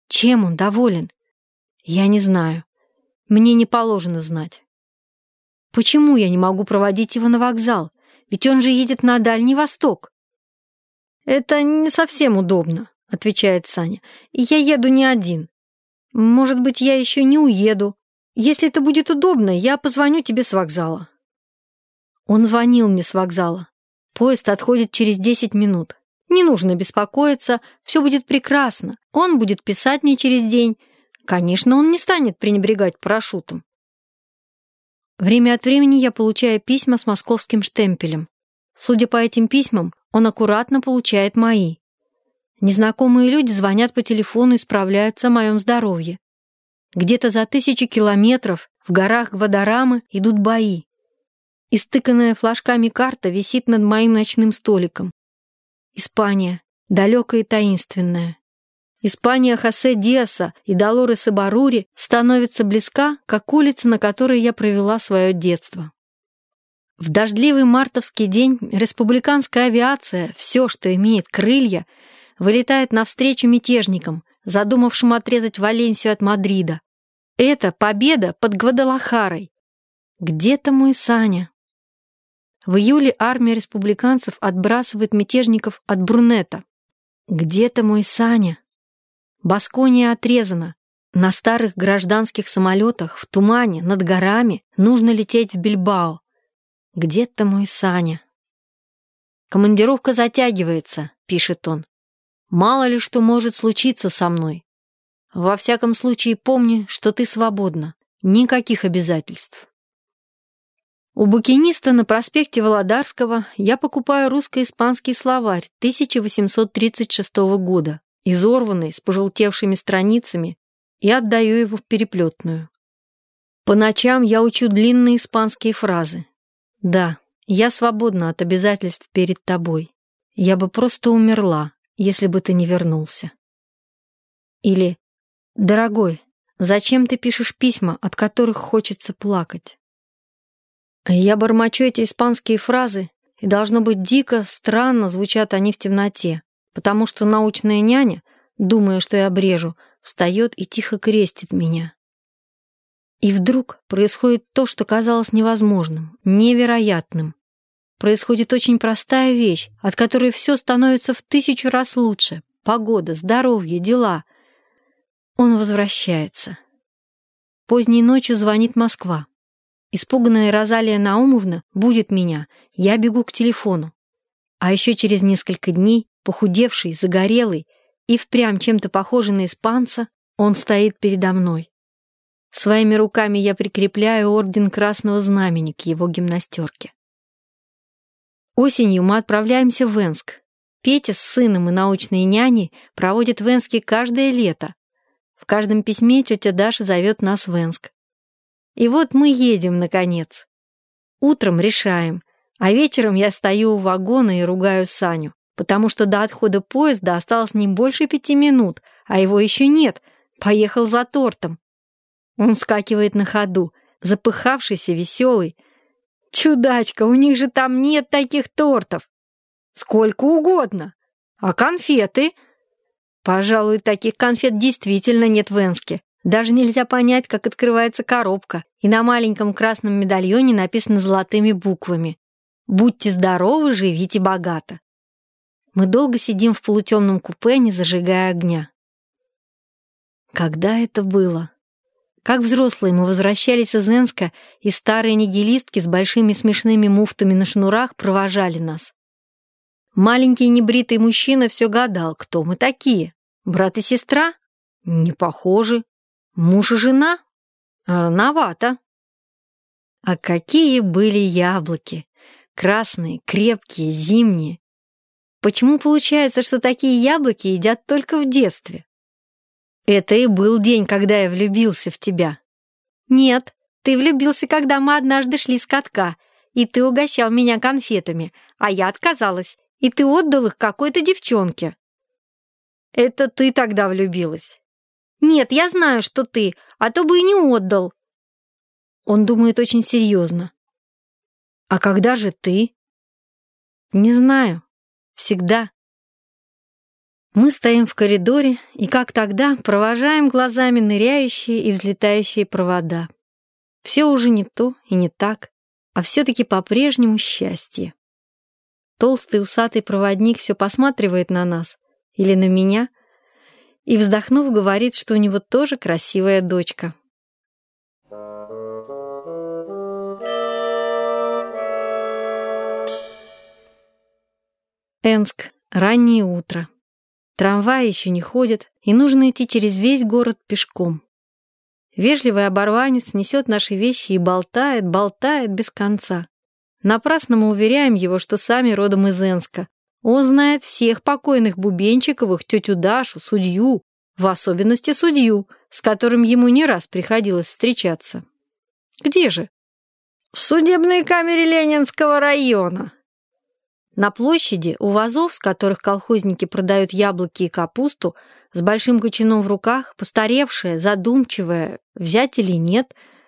Чем он доволен? Я не знаю. Мне не положено знать. Почему я не могу проводить его на вокзал? Ведь он же едет на Дальний Восток. Это не совсем удобно, отвечает Саня. И я еду не один. Может быть, я еще не уеду. Если это будет удобно, я позвоню тебе с вокзала. Он звонил мне с вокзала. Поезд отходит через 10 минут. Не нужно беспокоиться, все будет прекрасно. Он будет писать мне через день. Конечно, он не станет пренебрегать парашютом. Время от времени я получаю письма с московским штемпелем. Судя по этим письмам, он аккуратно получает мои. Незнакомые люди звонят по телефону и справляются о моем здоровье. Где-то за 1000 километров в горах Гвадарамы идут бои. Истыканная флажками карта висит над моим ночным столиком. Испания, далекая и таинственная. Испания Хосе Диаса и Долореса Барури становится близка, как улица, на которой я провела свое детство. В дождливый мартовский день республиканская авиация, все, что имеет крылья, вылетает навстречу мятежникам, задумавшим отрезать Валенсию от Мадрида. Это победа под Гвадалахарой. Где-то мой Саня. В июле армия республиканцев отбрасывает мятежников от Брунета. Где-то мой Саня. Баскония отрезана. На старых гражданских самолетах в тумане над горами нужно лететь в Бильбао. Где-то мой Саня. «Командировка затягивается», — пишет он. «Мало ли что может случиться со мной. Во всяком случае помни, что ты свободна. Никаких обязательств». У букиниста на проспекте Володарского я покупаю русско-испанский словарь 1836 года, изорванный, с пожелтевшими страницами, и отдаю его в переплетную. По ночам я учу длинные испанские фразы. Да, я свободна от обязательств перед тобой. Я бы просто умерла, если бы ты не вернулся. Или: дорогой, зачем ты пишешь письма, от которых хочется плакать? Я бормочу эти испанские фразы, и, должно быть, дико, странно звучат они в темноте, потому что научная няня, думая, что я брежу, встает и тихо крестит меня. И вдруг происходит то, что казалось невозможным, невероятным. Происходит очень простая вещь, от которой все становится в 1000 раз лучше. Погода, здоровье, дела. Он возвращается. Поздней ночью звонит Москва. Испуганная Розалия Наумовна будит меня. Я бегу к телефону. А еще через несколько дней, похудевший, загорелый и впрямь чем-то похожий на испанца, он стоит передо мной. Своими руками я прикрепляю орден Красного Знамени к его гимнастерке. Осенью мы отправляемся в Энск. Петя с сыном и научной няней проводят в Энске каждое лето. В каждом письме тетя Даша зовет нас в Энск. И вот мы едем, наконец. Утром решаем, а вечером я стою у вагона и ругаю Саню, потому что до отхода поезда осталось не больше 5 минут, а его еще нет, поехал за тортом. Он вскакивает на ходу, запыхавшийся, веселый. «Чудачка, у них же там нет таких тортов!» «Сколько угодно! А конфеты?» «Пожалуй, таких конфет действительно нет в Энске. Даже нельзя понять, как открывается коробка, и на маленьком красном медальоне написано золотыми буквами: «Будьте здоровы, живите богато». Мы долго сидим в полутемном купе, не зажигая огня. Когда это было? Как взрослые мы возвращались из Энска, и старые нигилистки с большими смешными муфтами на шнурах провожали нас. Маленький небритый мужчина все гадал, кто мы такие. Брат и сестра? Не похожи. Муж и жена? Рановато. А какие были яблоки! Красные, крепкие, зимние. Почему получается, что такие яблоки едят только в детстве? Это и был день, когда я влюбился в тебя. Нет, ты влюбился, когда мы однажды шли с катка, и ты угощал меня конфетами, а я отказалась, и ты отдал их какой-то девчонке. Это ты тогда влюбилась. Нет, я знаю, что ты, а то бы и не отдал. Он думает очень серьезно. А когда же ты? Не знаю. Всегда. Мы стоим в коридоре и, как тогда, провожаем глазами ныряющие и взлетающие провода. Все уже не то и не так, а все-таки по-прежнему счастье. Толстый усатый проводник все посматривает на нас или на меня и, вздохнув, говорит, что у него тоже красивая дочка. Энск. Раннее утро. Трамваи еще не ходят, и нужно идти через весь город пешком. Вежливый оборванец несет наши вещи и болтает без конца. Напрасно мы уверяем его, что сами родом из Энска. Он знает всех покойных Бубенчиковых, тетю Дашу, судью, в особенности судью, с которым ему не раз приходилось встречаться. Где же? В судебной камере Ленинского района. На площади у вазов, с которых колхозники продают яблоки и капусту, с большим кочаном в руках, постаревшая, задумчивая, взять или нет,